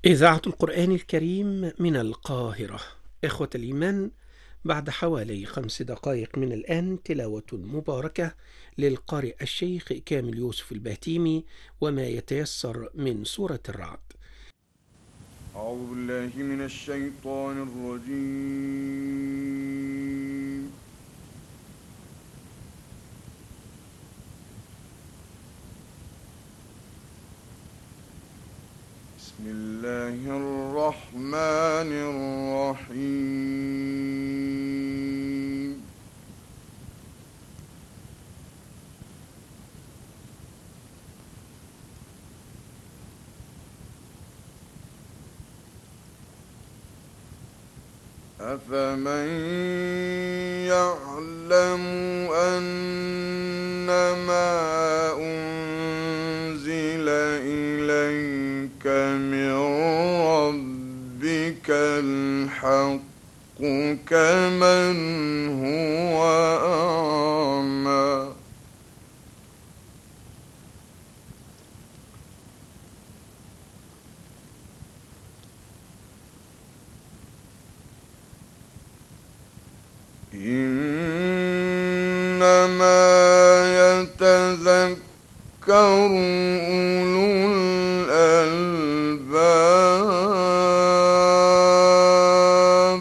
إذاعة القرآن الكريم من القاهرة. إخوة الإيمان، بعد حوالي 5 دقائق من الآن تلاوة مباركة للقارئ الشيخ كامل يوسف البهتيمي وما يتيسر من سورة الرعد. أعوذ بالله من الشيطان الرجيم. بسم الله الرحمن الرحيم. أفمن يعلم أنما أنزل إليك من ربك الحق كمن هو أعمى. إنما يتذكر أولو الألباب.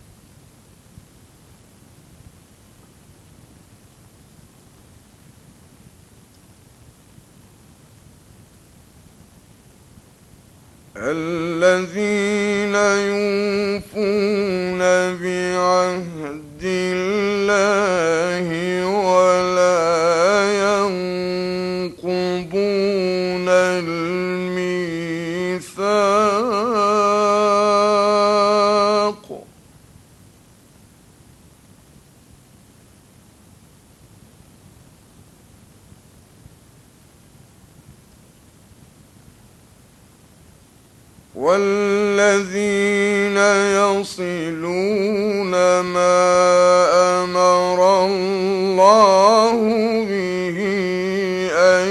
الذين يوفون بعهد الله ولا ينقضون الميثاق. والذين يصلون ما أمر الله به أن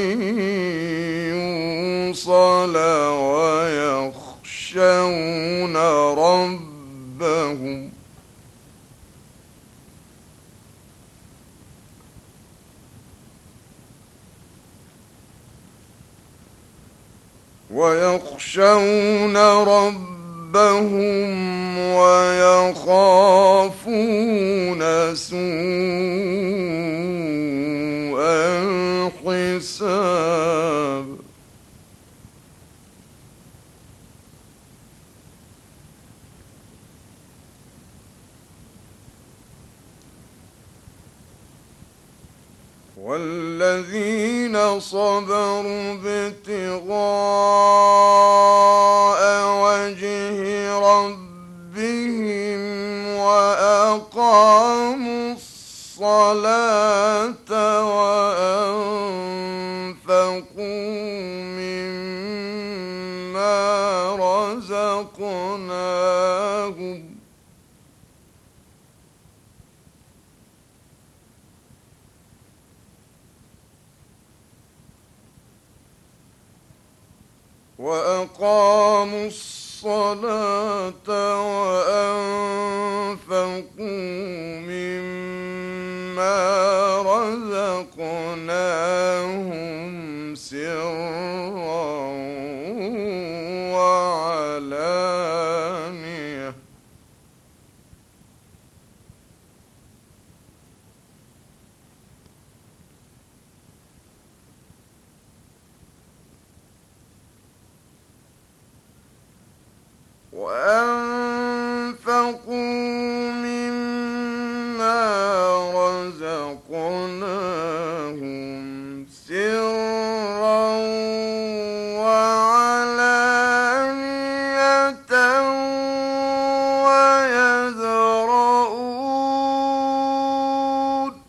يوصل ويخشون ربهم ويخافون سوء الحساب. والذين صبروا ابتغاء وجه ربهم وأقاموا الصلاة وأنفقوا مما رزقناهم رزقناهم سرا وعلانية. وأنفقوا مما رزقناهم سرا وعلانية ويدرؤون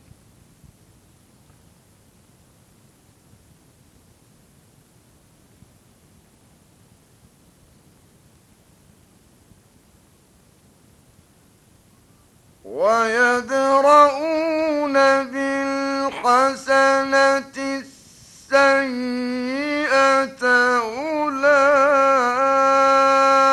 بالحسنة السيئة أولئك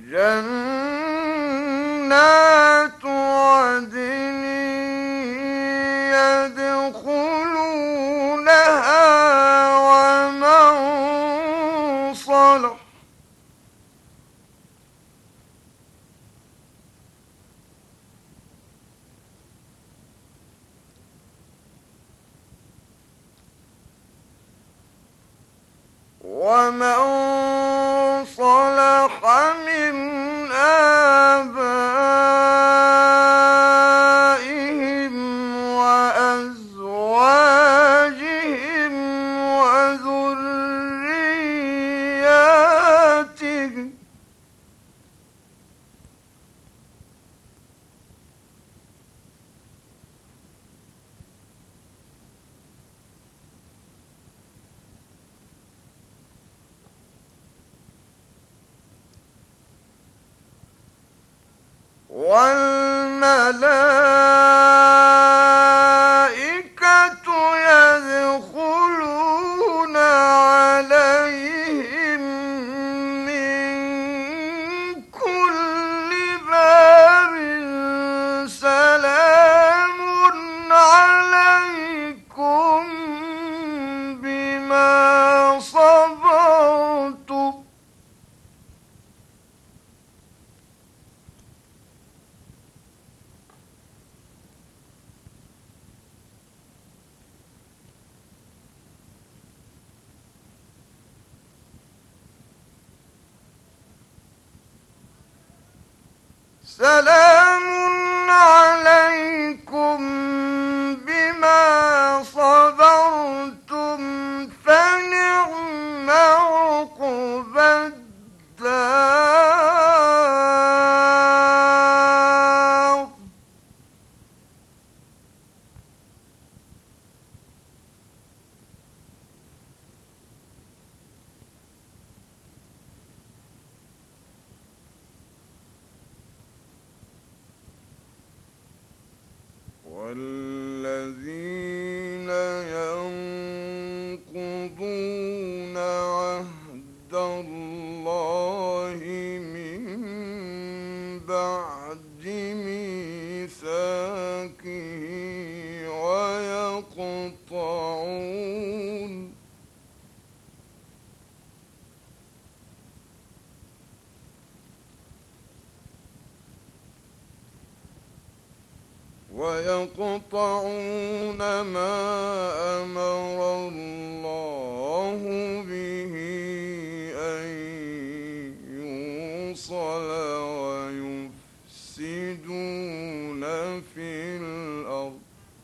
جنات عدن يدخلونها ومن صلح من آبائهم وأزواجهم وذرياتهم والملائكة يدخلون عليهم من كل باب سلام عليكم بما صبرتم سلام عليكم بما صبرتم فنعم عقبى الدار والذين ينقضون عهد الله من بعد ميثاقه ويقطعون ما أمر الله به أن يوصل ويفسدون في الأرض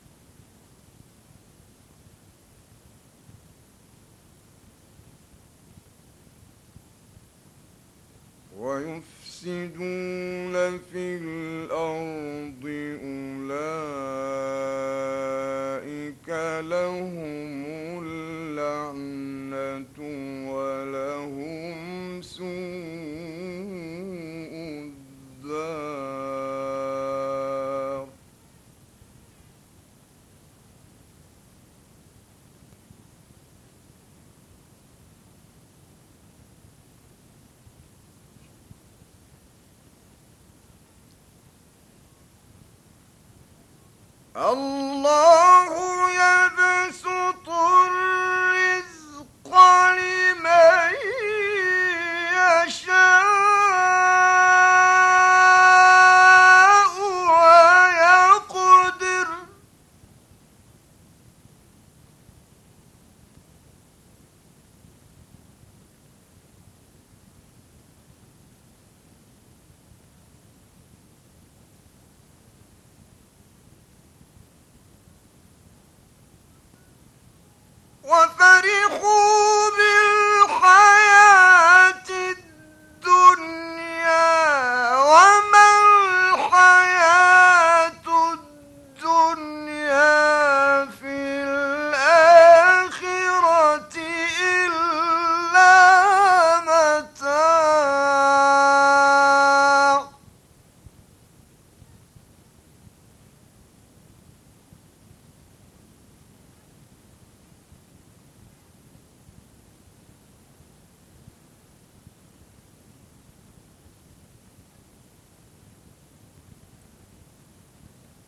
أولئك لهم اللعنة ولهم سوء الدار الله يبسط الرزق لمن يشاء ويقدر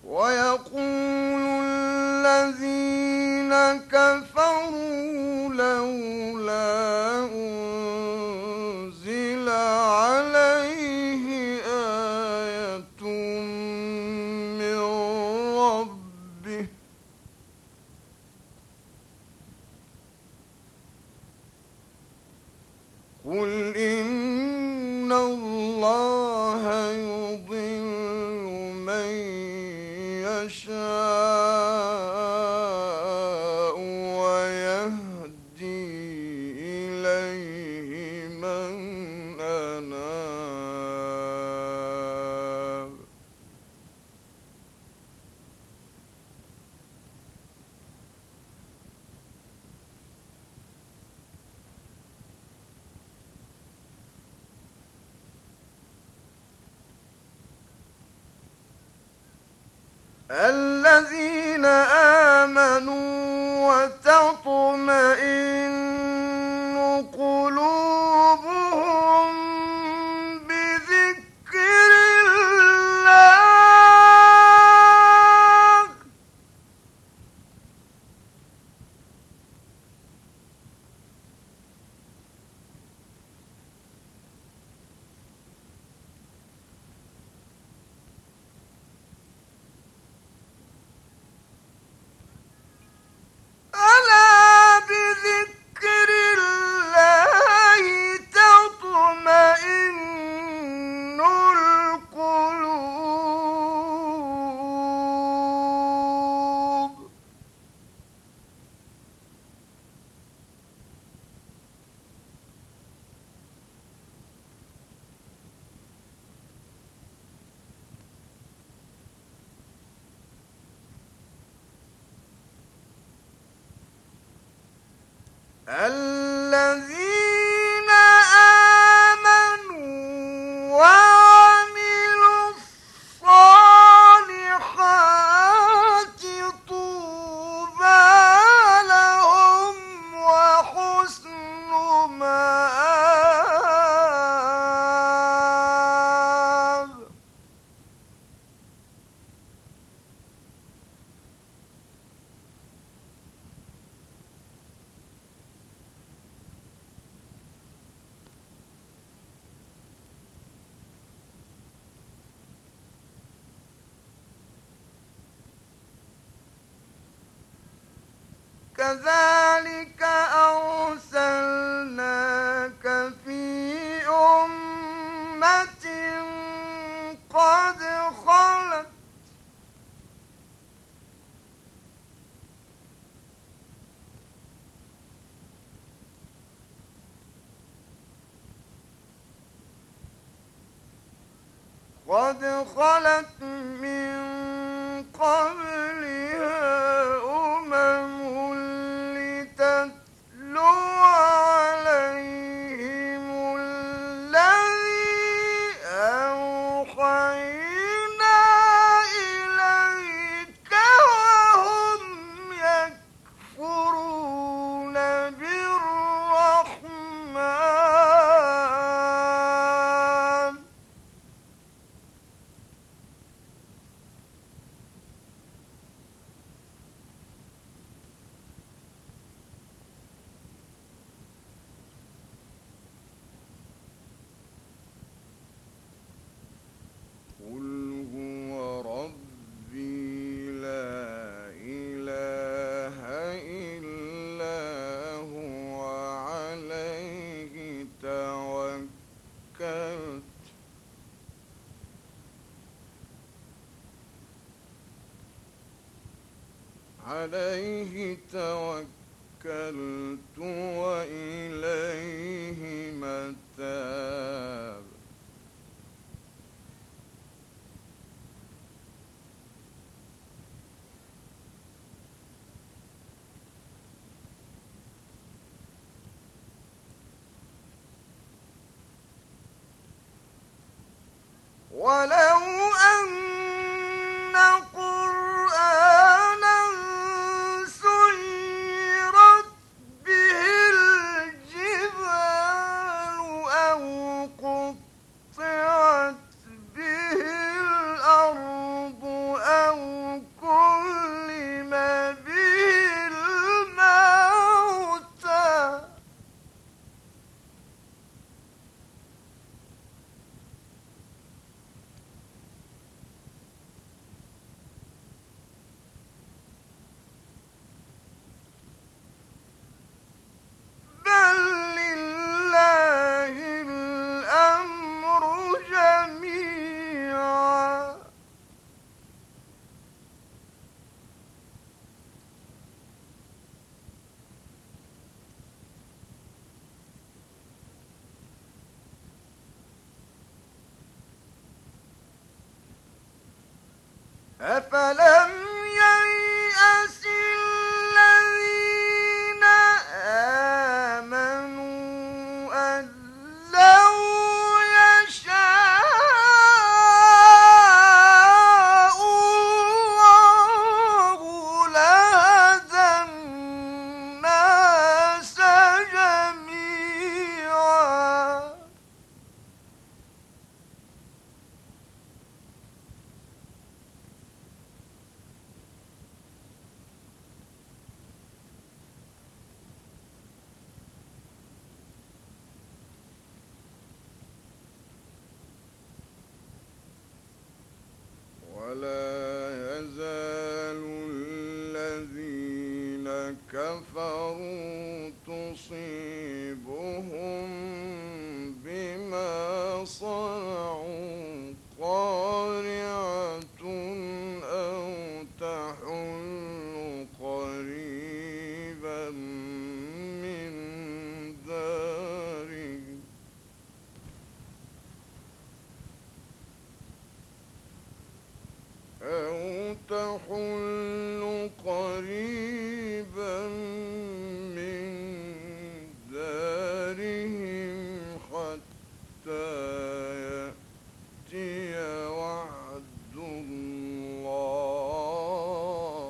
ويقول الذين كفروا لولا أنزل عليه آية من ربه قل إن الله يضل من يشاء ويهدي إليه من أناب الذين آمنوا وتطمئن قلوبهم بذكر الله ألا بذكر الله تطمئن القلوب الذين آمنوا وعملوا الصالحات طوبى لهم وحسن مآب كذلك أرسلناك في أمة قد خلت من قبلها لتتلو عليهم الذي أوحينا إليك وهم يكفرون بالرحمن قل هو ربي لا إله إلا هو عليه توكلت وإليه متاب ولو أن قرآنا سيرت به الجبال أو قطعت به الأرض أو أفلم ييأس الذين آمنوا أن لو يشاء الله لهدى الناس جميعا ولا يزال الذين كفروا تصيبهم بما صنعوا قارعة أو تحل قريبا من دارهم أو تحل قريبا من دارهم حتى يأتي وعد الله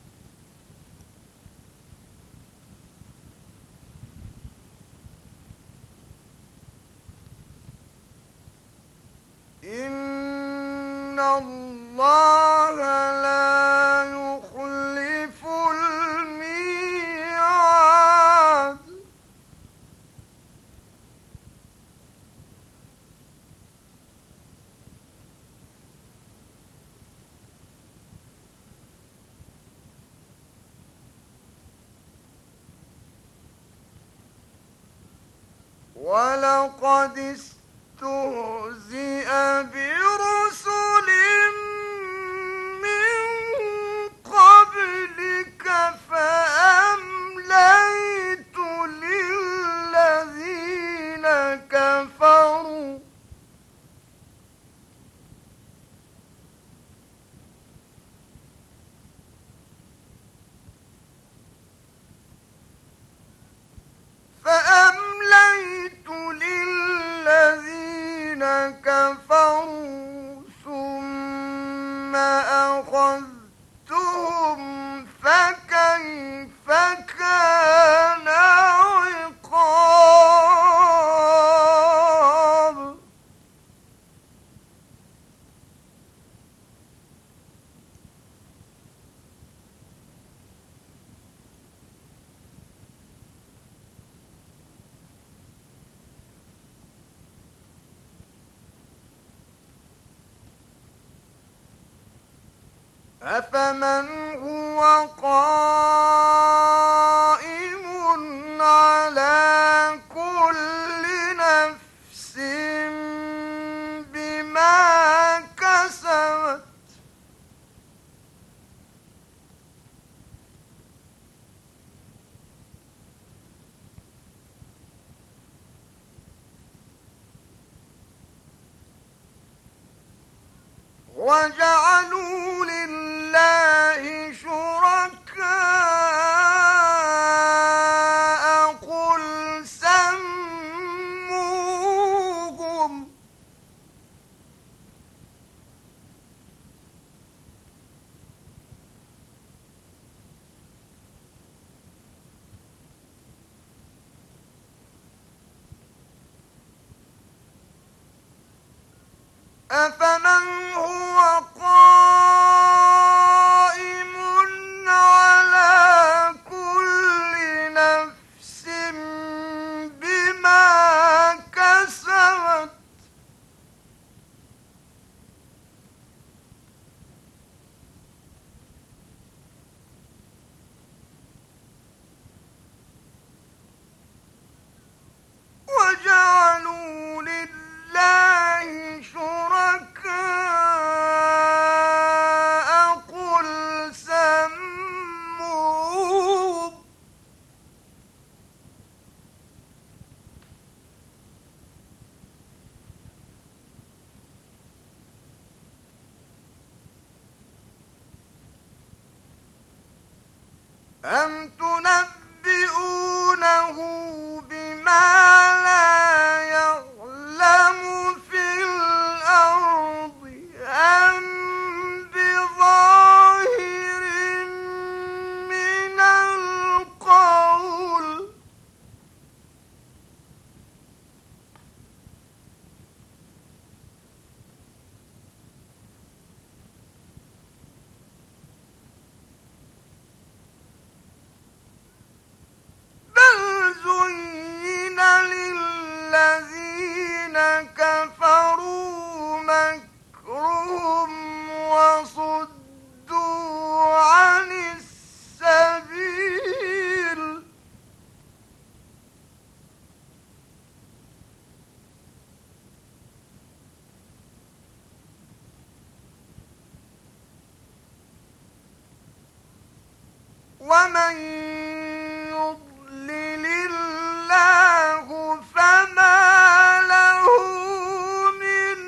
إن الله لا يخلف الميعاد ولقد استهزئ برسل من قبلك فأمليت للذين كفروا فأمليت للذين كفروا ثم أخذتهم فكيف كان عقاب أفمن هو قائم على كل نفس بما كسبت وجعلوا لله شركاء قل سموهم أفمن هو قائم على كل نفس بما كسبت وجعلوا لله شركاء أم تنبئونه بما لا يعلم في الأرض أم بظاهر من القول بل زين للذين كفروا مكرهم وصدوا عن السبيل ومن يضلل الله فما له من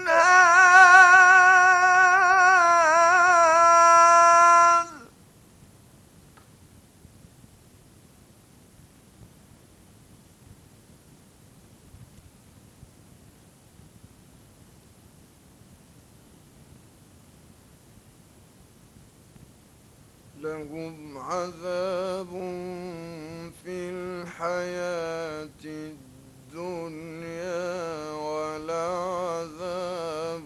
هاد لهم عذاب في الحياة الدنيا ولعذاب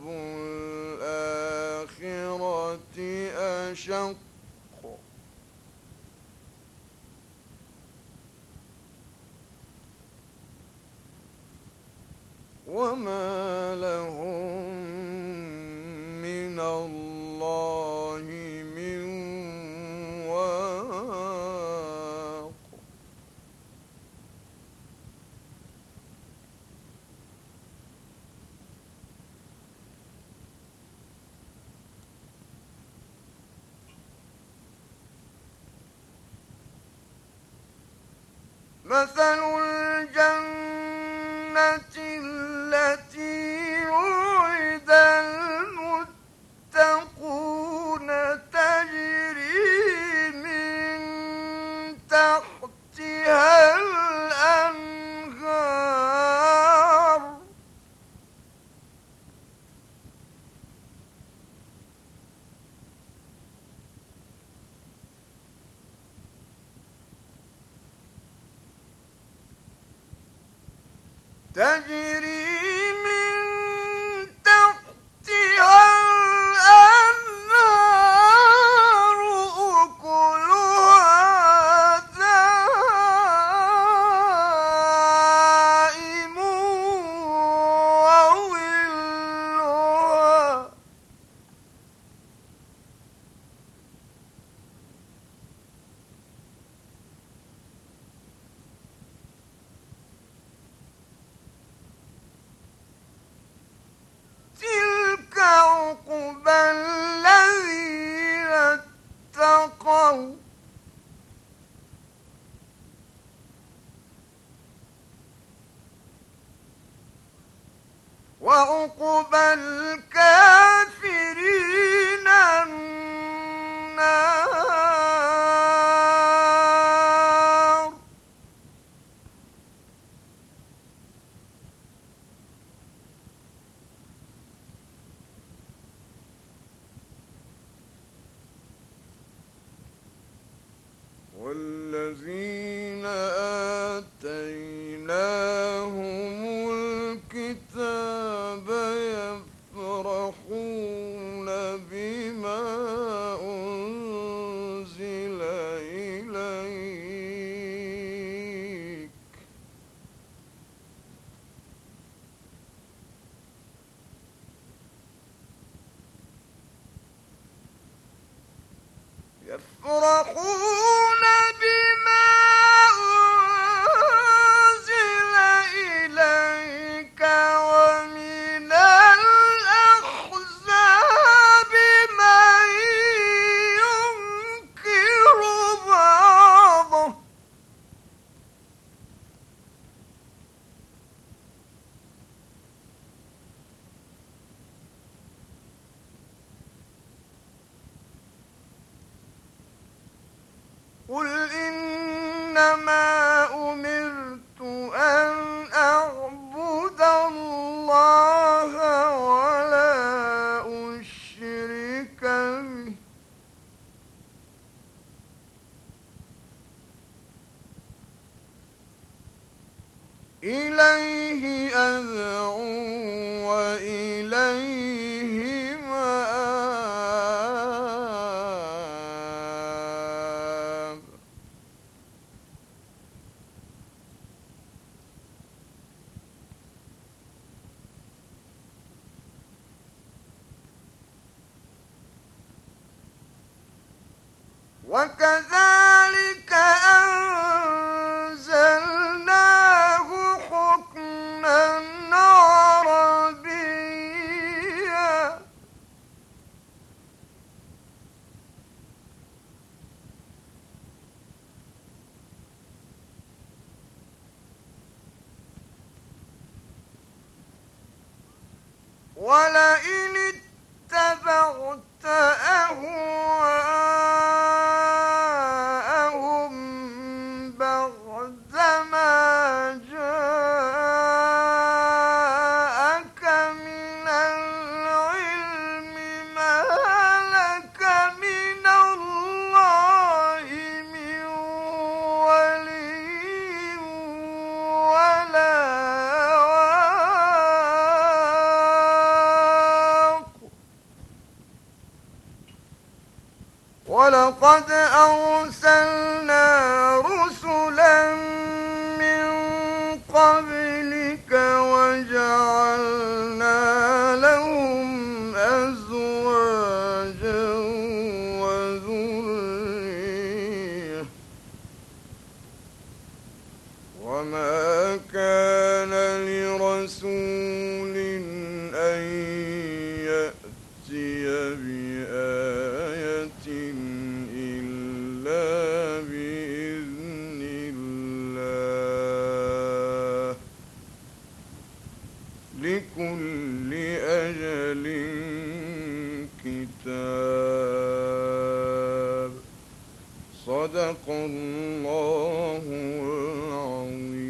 الآخرة أشق وما لهم من الله من واق مثل الجنة التي وعد المتقون تجري من تحتها الأنهار تجري من تحتها الأنهار أكلها دائم وظلها تلك عقبى الذين اتقوا وعقبى الكافرين النار والذين آتيناهم الكتاب يفرحون بما أنزل إليك يفرحون بما أنزل إليك ومن الأحزاب من ينكر بعضه إنما أمرت أن أعبد الله ولا أشرك به إليه أدعو وإليه مآب وكذلك أنزلناه حكما عربيا ولئن اتبعت أهواءهم بعدما جاءك من العلم ما لك من الله من ولي ولا ولقد أرسلنا رسلا من قبلك وجعلنا لهم أزواجا وذرية وما كان لرسول أن يأتي بآية إلا بإذن الله لكل أجل كتاب صدق الله العظيم.